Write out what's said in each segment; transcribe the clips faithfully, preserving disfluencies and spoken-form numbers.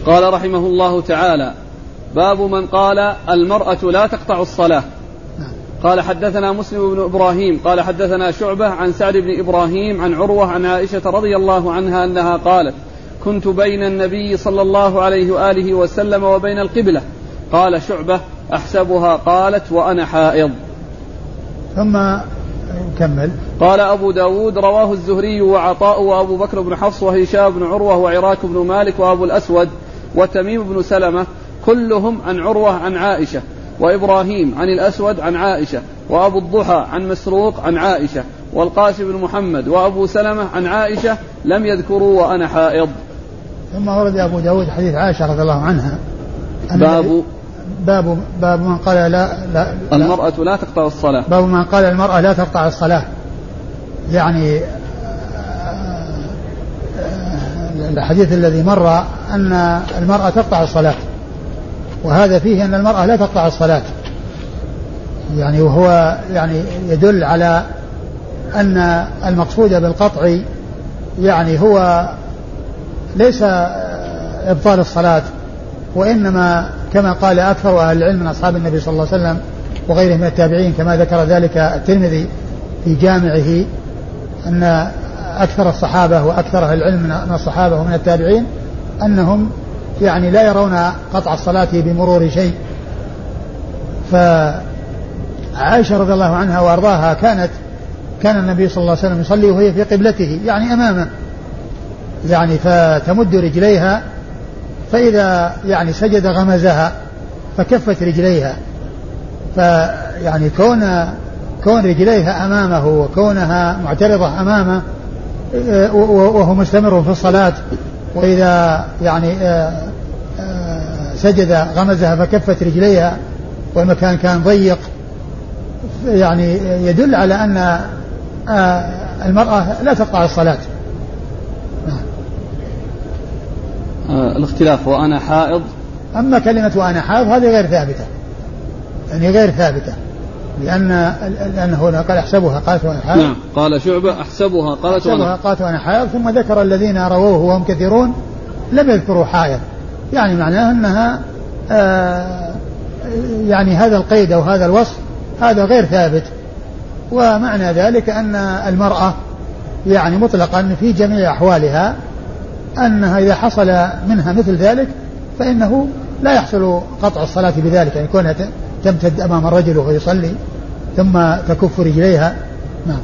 قال رحمه الله تعالى: باب من قال المرأة لا تقطع الصلاة. قال حدثنا مسلم بن إبراهيم قال حدثنا شعبة عن سعد بن إبراهيم عن عروة عن عائشة رضي الله عنها أنها قالت: كنت بين النبي صلى الله عليه وآله وسلم وبين القبلة. قال شعبة: أحسبها قالت وأنا حائض. ثم كمل. قال أبو داود: رواه الزهري وعطاء وأبو بكر بن حفص وهشام بن عروة وعراك بن مالك وأبو الأسود وتميم بن سلمة كلهم عن عروة عن عائشة، وإبراهيم عن الأسود عن عائشة، وأبو الضحى عن مسروق عن عائشة، والقاسم بن محمد وأبو سلمة عن عائشة لم يذكروا وأنا حائض. ثم ورد أبو داود حديث عائشة رضي الله عنها باب باب باب من قال لا, لا, لا المرأة لا تقطع الصلاة. باب من قال المرأة لا تقطع الصلاة، يعني الحديث الذي مر أن المرأة تقطع الصلاة، وهذا فيه أن المرأة لا تقطع الصلاة، يعني وهو يعني يدل على أن المقصود بالقطع يعني هو ليس إبطال الصلاة، وإنما كما قال أكثر أهل العلم من أصحاب النبي صلى الله عليه وسلم وغيره من التابعين، كما ذكر ذلك الترمذي في جامعه، أن أكثر الصحابة وأكثر أهل العلم من الصحابة ومن التابعين أنهم يعني لا يرون قطع الصلاة بمرور شيء. فعائشة رضي الله عنها وأرضاها كانت كان النبي صلى الله عليه وسلم يصلي وهي في قبلته يعني أمامه، يعني فتمد رجليها، فإذا يعني سجد غمزها فكفت رجليها، فيعني كون كون رجليها أمامه وكونها معترضة أمامه وهو مستمر في الصلاة، وإذا يعني سجد غمزها فكفت رجليها والمكان كان ضيق، يعني يدل على أن المرأة لا تقطع الصلاة. الاختلاف وأنا حائض، أما كلمة وأنا حائض هذه غير ثابتة، يعني غير ثابتة، لأن لأنه قال أحسبها قالت وأنا حائض. نعم. قال شعبة: أحسبها قالت وأنا قالت وأنا حائض، ثم ذكر الذين رووه وهم كثيرون لم يذكروا حائض، يعني معناه أنها آه يعني هذا القيد أو هذا الوصف هذا غير ثابت، ومعنى ذلك أن المرأة يعني مطلقا في جميع أحوالها أنها إذا حصل منها مثل ذلك فإنه لا يحصل قطع الصلاة بذلك، يعني كونها تمتد أمام الرجل وهو يصلي ثم تكف رجليها. نعم.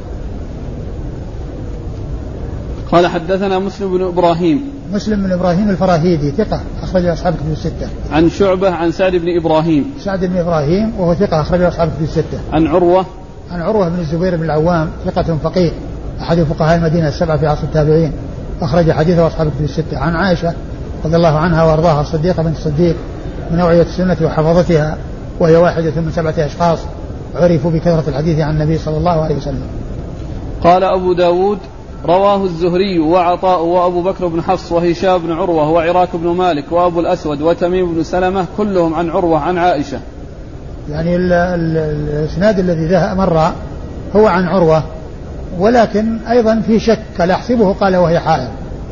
قال حدثنا مسلم بن إبراهيم مسلم بن إبراهيم الفراهيدي ثقة أخرج أصحاب الكتب الستة. عن شعبة عن سعد بن إبراهيم سعد بن إبراهيم وهو ثقة أخرج أصحاب الكتب الستة. عن عروة عن عروة بن الزبير بن العوام ثقة فقيه أحد فقهاء المدينة السبعة في عصر التابعين، أخرج حديثه أصحاب الكتب الستة. عن عائشة رضي الله عنها وأرضاها الصديقة بنت الصديق من أوعية السنة وحفظتها، وهي واحدة من سبعة أشخاص عرفوا بكثرة الحديث عن النبي صلى الله عليه وسلم. قال أبو داود: رواه الزهري وعطاء وأبو بكر بن حفص وهشام بن عروة وعراك بن مالك وأبو الأسود وتميم بن سلمة كلهم عن عروة عن عائشة. يعني الإسناد الذي ذا مر هو عن عروة، ولكن أيضا في شك، قال أحسبه قال وهي حائض،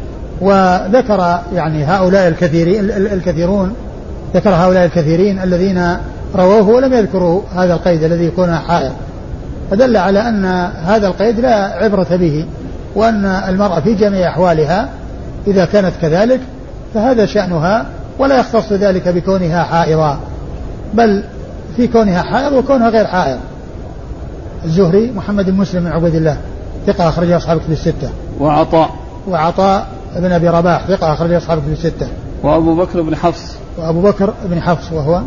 وذكر يعني هؤلاء الكثيرين الكثيرون ذكر هؤلاء الكثيرين الذين رووه ولم يذكروا هذا القيد الذي يكون حائض، فدل على أن هذا القيد لا عبرة به، وأن المرأة في جميع أحوالها إذا كانت كذلك فهذا شأنها، ولا يختص ذلك بكونها حائضة، بل في كونها حائض وكونها غير حائض. الزهري محمد بن مسلم بن عبد الله ثقة أخرج أصحاب الكتب الستة. وعطاء وعطاء بن أبي رباح ثقة أخرج أصحاب الكتب الستة. وأبو بكر بن حفص وأبو بكر بن حفص وهو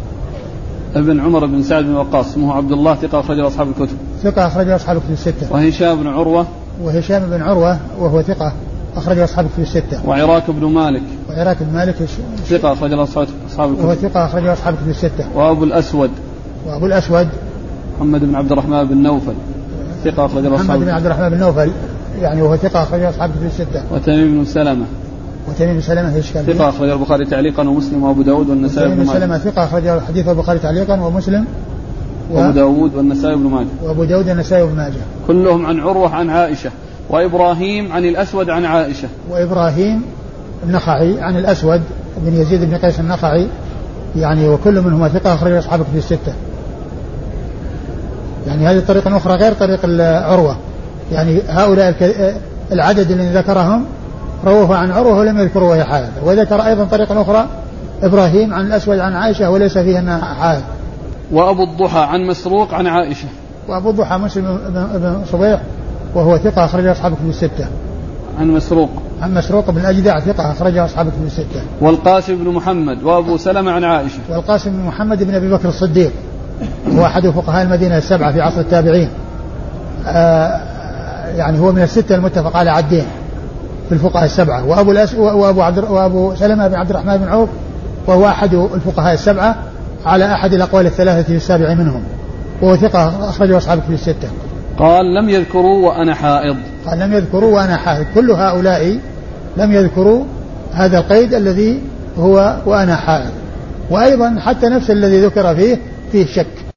ابن عمر بن سعد بن وقاص اسمه عبد الله ثقة أخرج أصحاب الكتب ثقة أخرج أصحاب الكتب الستة. وهشام بن عروة وهشام بن عروة وهو ثقة أخرج أصحاب الكتب الستة. وعراك بن مالك وعراك بن مالك ثقة أخرج أصحاب الكتب وهو ثقة أخرج أصحاب الكتب الستة. وأبو الأسود وأبو الأسود محمد بن عبد الرحمن بن نوفل ثقة أخرج أصحاب محمد بن عبد الرحمن بن نوفل يعني وهو ثقة أخرج أصحاب الكتب الستة. وتميم بن سلمة وتميم بن سلمة ثقة أخرج البخاري تعليقا ومسلم وأبو داود والنسائي بن ماجه. سلمة ثقة أخرج حديث البخاري تعليقا ومسلم وأبو داود والنسائي بن ماجه. وأبو داود والنسائي بن ماجه كلهم عن عروة عن عائشة. وإبراهيم عن الأسود عن عائشة. وإبراهيم النخعي عن الأسود بن يزيد بن قيس النخعي يعني وكل منهما ثقة أخرج أصحاب الكتب الستة. يعني هذه الطريقة أخرى غير طريق عروة. يعني هؤلاء العدد الذين ذكرهم رووه عن عروة ولم يذكروا وهي حائض. وذكر أيضا طريقة أخرى إبراهيم عن الأسود عن عائشة وليس فيها أنها حائض. وأبو الضحى عن مسروق عن عائشة. وأبو الضحى مسلم بن صبيح وهو ثقة أخرج أصحاب الكتب الستة. عن مسروق عن مسروق بن الأجدع ثقة أخرج أصحاب الكتب الستة. والقاسم بن محمد وأبو سلمة عن عائشة. والقاسم بن محمد بن أبي بكر الصديق هو أحد فقهاء المدينة السبعة في عصر التابعين. آه يعني هو من الستة المتفق على عدين في الفقهاء السبعة. وأبو الأس وأبو عبد وأبو سلمة بن عبد الرحمن بن عوف وهو أحد الفقهاء السبعة على أحد الأقوال الثلاثة في السابع منهم وهو ثقة أخرجه أصحاب الكتب الستة. قال لم يذكروا وأنا حائض. قال لم يذكروا وأنا حائض. كل هؤلاء لم يذكروا هذا القيد الذي هو وأنا حائض. وأيضا حتى نفس الذي ذكر فيه فيه شك.